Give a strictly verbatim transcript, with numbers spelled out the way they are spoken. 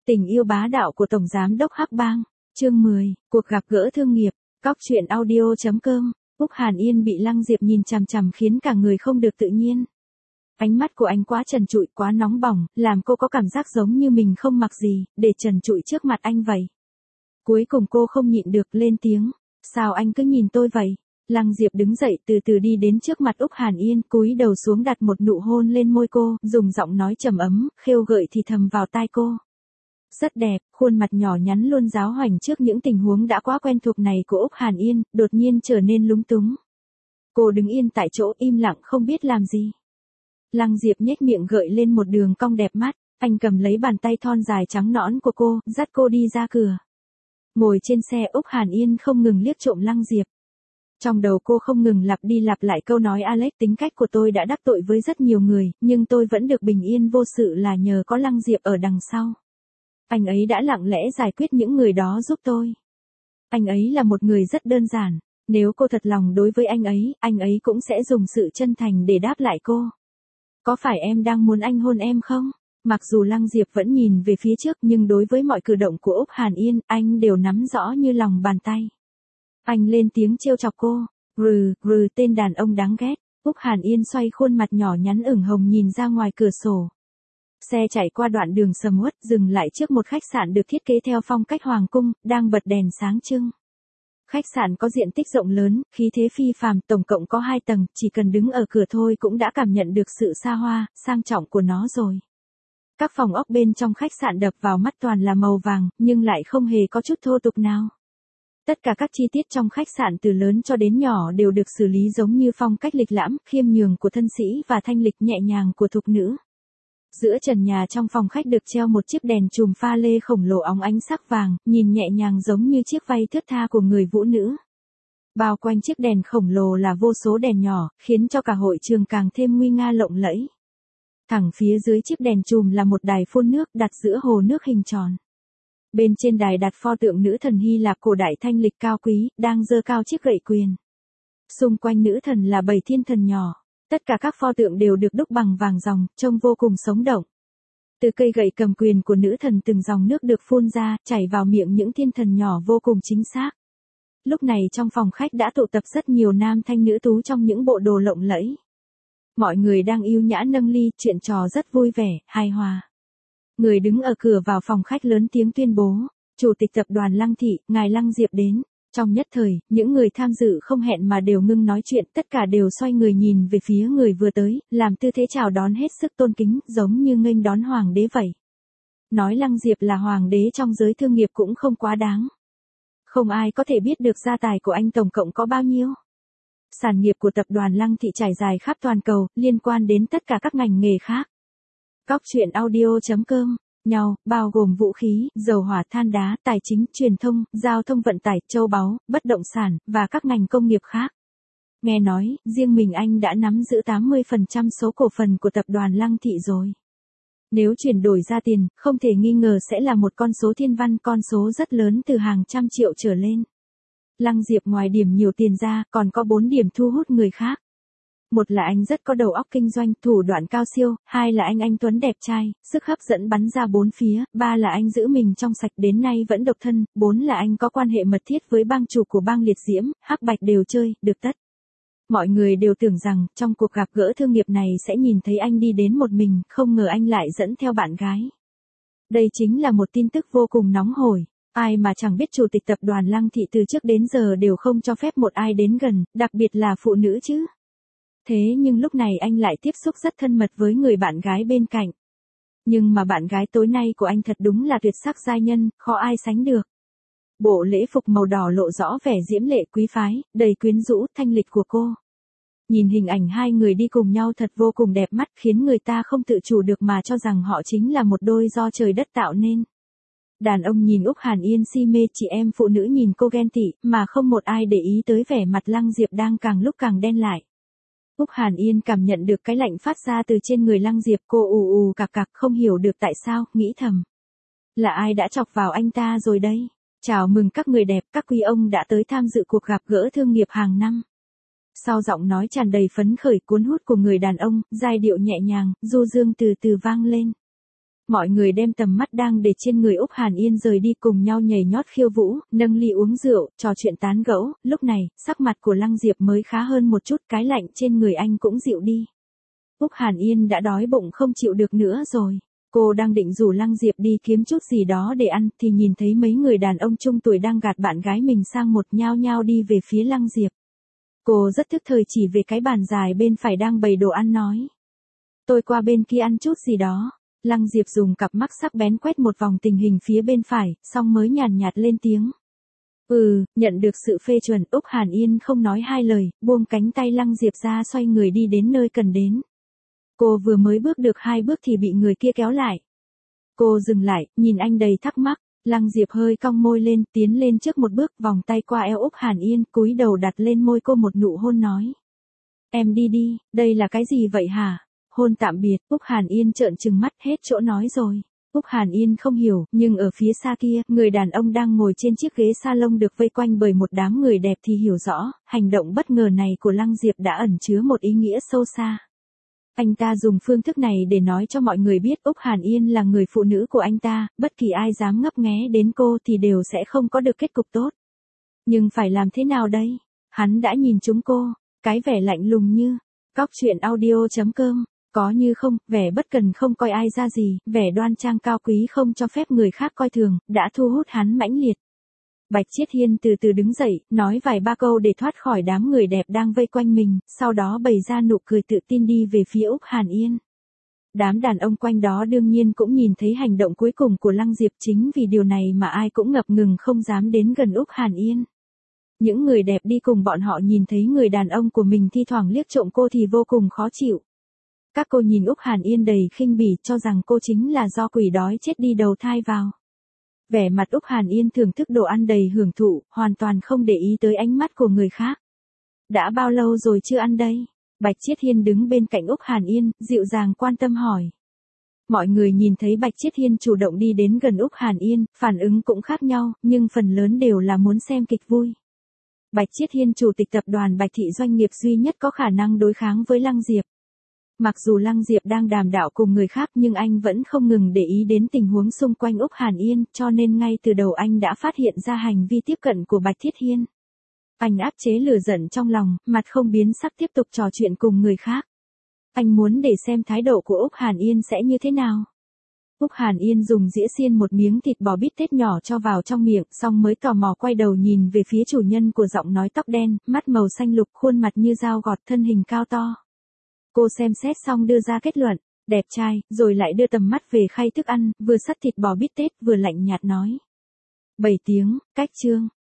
Tình yêu bá đạo của Tổng Giám đốc Hắc Bang, chương mười, cuộc gặp gỡ thương nghiệp, cóc truyện audio chấm com, Úc Hàn Yên bị Lăng Diệp nhìn chằm chằm khiến cả người không được tự nhiên. Ánh mắt của anh quá trần trụi, quá nóng bỏng, làm cô có cảm giác giống như mình không mặc gì, để trần trụi trước mặt anh vậy. Cuối cùng cô không nhịn được lên tiếng, sao anh cứ nhìn tôi vậy? Lăng Diệp đứng dậy từ từ đi đến trước mặt Úc Hàn Yên, cúi đầu xuống đặt một nụ hôn lên môi cô, dùng giọng nói trầm ấm, khêu gợi thì thầm vào tai cô. Rất đẹp, khuôn mặt nhỏ nhắn luôn giáo hoành trước những tình huống đã quá quen thuộc này của Úc Hàn Yên, đột nhiên trở nên lúng túng. Cô đứng yên tại chỗ im lặng không biết làm gì. Lăng Diệp nhếch miệng gợi lên một đường cong đẹp mắt, anh cầm lấy bàn tay thon dài trắng nõn của cô, dắt cô đi ra cửa. Ngồi trên xe Úc Hàn Yên không ngừng liếc trộm Lăng Diệp. Trong đầu cô không ngừng lặp đi lặp lại câu nói Alex, tính cách của tôi đã đắc tội với rất nhiều người, nhưng tôi vẫn được bình yên vô sự là nhờ có Lăng Diệp ở đằng sau. Anh ấy đã lặng lẽ giải quyết những người đó giúp tôi. Anh ấy là một người rất đơn giản, nếu cô thật lòng đối với anh ấy, anh ấy cũng sẽ dùng sự chân thành để đáp lại cô. Có phải em đang muốn anh hôn em không? Mặc dù Lăng Diệp vẫn nhìn về phía trước nhưng đối với mọi cử động của Úc Hàn Yên, anh đều nắm rõ như lòng bàn tay. Anh lên tiếng trêu chọc cô, rừ, rừ tên đàn ông đáng ghét. Úc Hàn Yên xoay khuôn mặt nhỏ nhắn ửng hồng nhìn ra ngoài cửa sổ. Xe chạy qua đoạn đường sầm uất, dừng lại trước một khách sạn được thiết kế theo phong cách hoàng cung, đang bật đèn sáng trưng. Khách sạn có diện tích rộng lớn, khí thế phi phàm, tổng cộng có hai tầng, chỉ cần đứng ở cửa thôi cũng đã cảm nhận được sự xa hoa, sang trọng của nó rồi. Các phòng ốc bên trong khách sạn đập vào mắt toàn là màu vàng, nhưng lại không hề có chút thô tục nào. Tất cả các chi tiết trong khách sạn từ lớn cho đến nhỏ đều được xử lý giống như phong cách lịch lãm, khiêm nhường của thân sĩ và thanh lịch nhẹ nhàng của thục nữ. Giữa trần nhà trong phòng khách được treo một chiếc đèn chùm pha lê khổng lồ óng ánh sắc vàng, nhìn nhẹ nhàng giống như chiếc vai thướt tha của người vũ nữ. Bao quanh chiếc đèn khổng lồ là vô số đèn nhỏ, khiến cho cả hội trường càng thêm nguy nga lộng lẫy. Thẳng phía dưới chiếc đèn chùm là một đài phun nước đặt giữa hồ nước hình tròn. Bên trên đài đặt pho tượng nữ thần Hy Lạp cổ đại thanh lịch cao quý, đang giơ cao chiếc gậy quyền. Xung quanh nữ thần là bảy thiên thần nhỏ. Tất cả các pho tượng đều được đúc bằng vàng ròng, trông vô cùng sống động. Từ cây gậy cầm quyền của nữ thần từng dòng nước được phun ra, chảy vào miệng những thiên thần nhỏ vô cùng chính xác. Lúc này trong phòng khách đã tụ tập rất nhiều nam thanh nữ tú trong những bộ đồ lộng lẫy. Mọi người đang yêu nhã nâng ly, chuyện trò rất vui vẻ, hài hòa. Người đứng ở cửa vào phòng khách lớn tiếng tuyên bố, Chủ tịch tập đoàn Lăng Thị, ngài Lăng Diệp đến. Trong nhất thời, những người tham dự không hẹn mà đều ngưng nói chuyện, tất cả đều xoay người nhìn về phía người vừa tới, làm tư thế chào đón hết sức tôn kính, giống như nghênh đón hoàng đế vậy. Nói Lăng Diệp là hoàng đế trong giới thương nghiệp cũng không quá đáng. Không ai có thể biết được gia tài của anh tổng cộng có bao nhiêu. Sản nghiệp của tập đoàn Lăng Thị trải dài khắp toàn cầu, liên quan đến tất cả các ngành nghề khác. Cóc truyện audio chấm com, nhau, bao gồm vũ khí, dầu hỏa, than đá, tài chính, truyền thông, giao thông vận tải, châu báu, bất động sản, và các ngành công nghiệp khác. Nghe nói, riêng mình anh đã nắm giữ tám mươi phần trăm số cổ phần của tập đoàn Lăng Thị rồi. Nếu chuyển đổi ra tiền, không thể nghi ngờ sẽ là một con số thiên văn, con số rất lớn từ hàng trăm triệu trở lên. Lăng Diệp ngoài điểm nhiều tiền ra, còn có bốn điểm thu hút người khác. Một là anh rất có đầu óc kinh doanh, thủ đoạn cao siêu, hai là anh anh tuấn đẹp trai, sức hấp dẫn bắn ra bốn phía, ba là anh giữ mình trong sạch đến nay vẫn độc thân, bốn là anh có quan hệ mật thiết với bang chủ của bang liệt diễm, hắc bạch đều chơi, được tất. Mọi người đều tưởng rằng, trong cuộc gặp gỡ thương nghiệp này sẽ nhìn thấy anh đi đến một mình, không ngờ anh lại dẫn theo bạn gái. Đây chính là một tin tức vô cùng nóng hổi. Ai mà chẳng biết chủ tịch tập đoàn Lăng Thị từ trước đến giờ đều không cho phép một ai đến gần, đặc biệt là phụ nữ chứ. Thế nhưng lúc này anh lại tiếp xúc rất thân mật với người bạn gái bên cạnh. Nhưng mà bạn gái tối nay của anh thật đúng là tuyệt sắc giai nhân, khó ai sánh được. Bộ lễ phục màu đỏ lộ rõ vẻ diễm lệ quý phái, đầy quyến rũ, thanh lịch của cô. Nhìn hình ảnh hai người đi cùng nhau thật vô cùng đẹp mắt, khiến người ta không tự chủ được mà cho rằng họ chính là một đôi do trời đất tạo nên. Đàn ông nhìn Úc Hàn Yên si mê, chị em phụ nữ nhìn cô ghen tị, mà không một ai để ý tới vẻ mặt Lăng Diệp đang càng lúc càng đen lại. Úc Hàn Yên cảm nhận được cái lạnh phát ra từ trên người Lăng Diệp, cô ù ù cạc cạc không hiểu được tại sao, nghĩ thầm. Là ai đã chọc vào anh ta rồi đây? Chào mừng các người đẹp, các quý ông đã tới tham dự cuộc gặp gỡ thương nghiệp hàng năm. Sau giọng nói tràn đầy phấn khởi cuốn hút của người đàn ông, giai điệu nhẹ nhàng, du dương từ từ vang lên. Mọi người đem tầm mắt đang để trên người Úc Hàn Yên rời đi, cùng nhau nhảy nhót khiêu vũ, nâng ly uống rượu, trò chuyện tán gẫu. Lúc này, sắc mặt của Lăng Diệp mới khá hơn một chút, cái lạnh trên người anh cũng dịu đi. Úc Hàn Yên đã đói bụng không chịu được nữa rồi. Cô đang định rủ Lăng Diệp đi kiếm chút gì đó để ăn, thì nhìn thấy mấy người đàn ông trung tuổi đang gạt bạn gái mình sang một, nhao nhao đi về phía Lăng Diệp. Cô rất thức thời chỉ về cái bàn dài bên phải đang bày đồ ăn nói. Tôi qua bên kia ăn chút gì đó. Lăng Diệp dùng cặp mắt sắc bén quét một vòng tình hình phía bên phải, xong mới nhàn nhạt lên tiếng. Ừ, nhận được sự phê chuẩn, Úc Hàn Yên không nói hai lời, buông cánh tay Lăng Diệp ra, xoay người đi đến nơi cần đến. Cô vừa mới bước được hai bước thì bị người kia kéo lại. Cô dừng lại, nhìn anh đầy thắc mắc. Lăng Diệp hơi cong môi lên, tiến lên trước một bước, vòng tay qua eo Úc Hàn Yên, cúi đầu đặt lên môi cô một nụ hôn nói. Em đi đi, đây là cái gì vậy hả? Hôn tạm biệt, Úc Hàn Yên trợn trừng mắt, hết chỗ nói rồi. Úc Hàn Yên không hiểu, nhưng ở phía xa kia, người đàn ông đang ngồi trên chiếc ghế salon được vây quanh bởi một đám người đẹp thì hiểu rõ, hành động bất ngờ này của Lăng Diệp đã ẩn chứa một ý nghĩa sâu xa. Anh ta dùng phương thức này để nói cho mọi người biết Úc Hàn Yên là người phụ nữ của anh ta, bất kỳ ai dám ngấp nghé đến cô thì đều sẽ không có được kết cục tốt. Nhưng phải làm thế nào đây? Hắn đã nhìn trúng cô, cái vẻ lạnh lùng như, cóc truyện audio chấm com, có như không, vẻ bất cần không coi ai ra gì, vẻ đoan trang cao quý không cho phép người khác coi thường, đã thu hút hắn mãnh liệt. Bạch Chiết Hiên từ từ đứng dậy, nói vài ba câu để thoát khỏi đám người đẹp đang vây quanh mình, sau đó bày ra nụ cười tự tin đi về phía Úc Hàn Yên. Đám đàn ông quanh đó đương nhiên cũng nhìn thấy hành động cuối cùng của Lăng Diệp, chính vì điều này mà ai cũng ngập ngừng không dám đến gần Úc Hàn Yên. Những người đẹp đi cùng bọn họ nhìn thấy người đàn ông của mình thi thoảng liếc trộm cô thì vô cùng khó chịu. Các cô nhìn Úc Hàn Yên đầy khinh bỉ, cho rằng cô chính là do quỷ đói chết đi đầu thai vào. Vẻ mặt Úc Hàn Yên thưởng thức đồ ăn đầy hưởng thụ, hoàn toàn không để ý tới ánh mắt của người khác. Đã bao lâu rồi chưa ăn đây? Bạch Chiết Hiên đứng bên cạnh Úc Hàn Yên, dịu dàng quan tâm hỏi. Mọi người nhìn thấy Bạch Chiết Hiên chủ động đi đến gần Úc Hàn Yên, phản ứng cũng khác nhau, nhưng phần lớn đều là muốn xem kịch vui. Bạch Chiết Hiên chủ tịch tập đoàn Bạch Thị, doanh nghiệp duy nhất có khả năng đối kháng với Lăng Diệp. Mặc dù Lăng Diệp đang đàm đạo cùng người khác nhưng anh vẫn không ngừng để ý đến tình huống xung quanh Úc Hàn Yên, cho nên ngay từ đầu anh đã phát hiện ra hành vi tiếp cận của Bạch Chiết Hiên. Anh áp chế lửa giận trong lòng, mặt không biến sắc tiếp tục trò chuyện cùng người khác. Anh muốn để xem thái độ của Úc Hàn Yên sẽ như thế nào. Úc Hàn Yên dùng dĩa xiên một miếng thịt bò bít tết nhỏ cho vào trong miệng, xong mới tò mò quay đầu nhìn về phía chủ nhân của giọng nói tóc đen, mắt màu xanh lục, khuôn mặt như dao gọt, thân hình cao to. Cô xem xét xong đưa ra kết luận, đẹp trai, rồi lại đưa tầm mắt về khay thức ăn, vừa sắt thịt bò bít tết vừa lạnh nhạt nói. bảy tiếng, cách chương.